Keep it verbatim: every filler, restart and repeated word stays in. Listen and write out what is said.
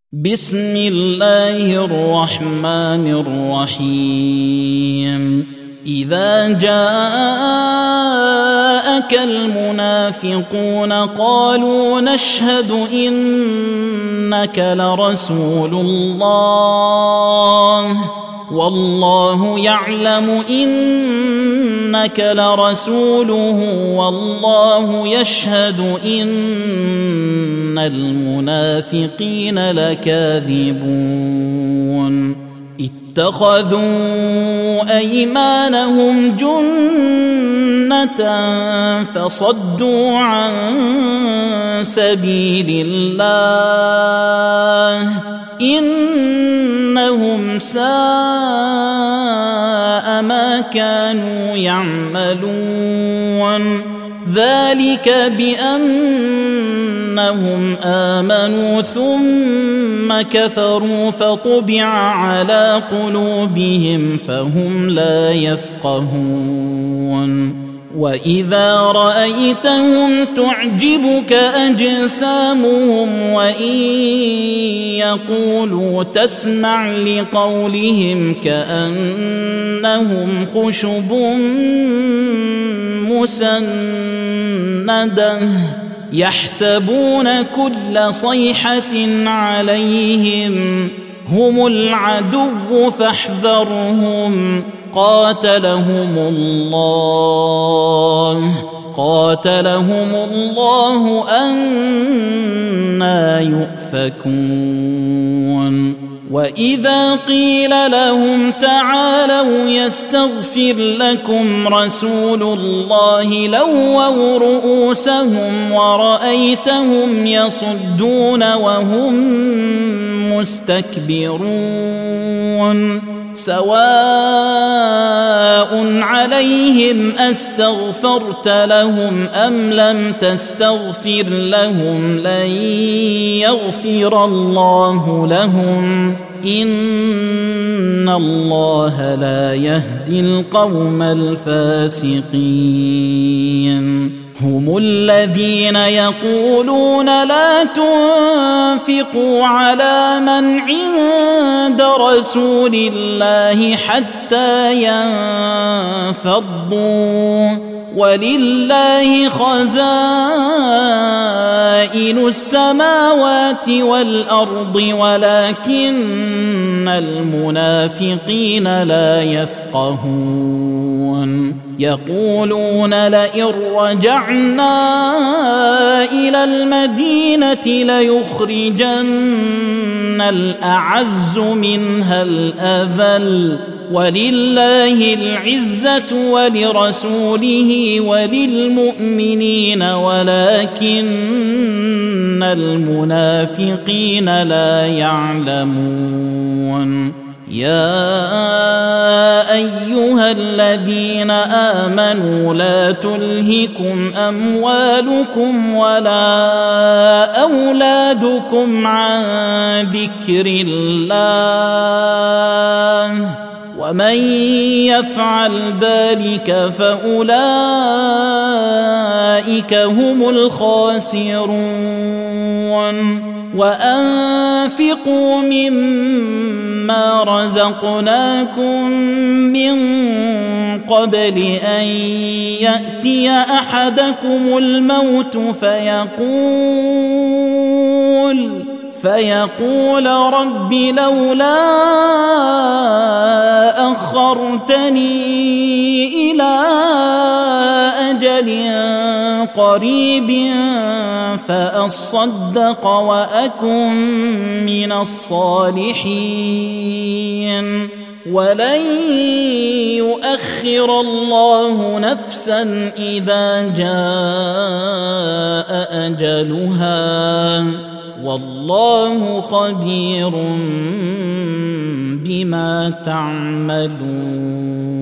بسم الله الرحمن الرحيم إذا جاءك المنافقون قالوا نشهد إنك لرسول الله والله يعلم إنك لرسوله والله يشهد إن المنافقين لكاذبون اتخذوا أيمانهم جنة فصدوا عن سبيل الله إنهم ساء ما كانوا يعملون ذلك بأنهم آمنوا ثم كفروا فطبع على قلوبهم فهم لا يفقهون وإذا رأيتهم تعجبك أجسامهم وإن يقولوا تسمع لقولهم كأنهم خشب مسندة يحسبون كل صيحة عليهم هم العدو فاحذرهم قاتلهم الله قاتلهم الله أنى يؤفكون وإذا قيل لهم تعالوا يستغفر لكم رسول الله لووا رؤوسهم ورأيتهم يصدون وهم مستكبرون سواء عليهم أستغفرت لهم أم لم تستغفر لهم لن يغفر الله لهم إن الله لا يهدي القوم الفاسقين هم الذين يقولون لا تنفقوا على من عند رسول الله حتى ينفضوا ولله خزائن السماوات والأرض ولكن المنافقين لا يفقهون يقولون لئن رجعنا إلى المدينة ليخرجن الأعز منها الأذل ولله العزة ولرسوله وللمؤمنين ولكن المنافقين لا يعلمون يا أيها الذين آمنوا لا تلهكم أموالكم ولا أولادكم عن ذكر الله ومن يفعل ذلك فأولئك هم الخاسرون وأنفقوا مما رزقناكم من قبل أن يأتي أحدكم الموت فيقول فيقول رب لولا أخرتني إلى أجل قريب فأصدق وأكن من الصالحين ولن يؤخر الله نفسا إذا جاء أجلها والله خبير بما تعملون.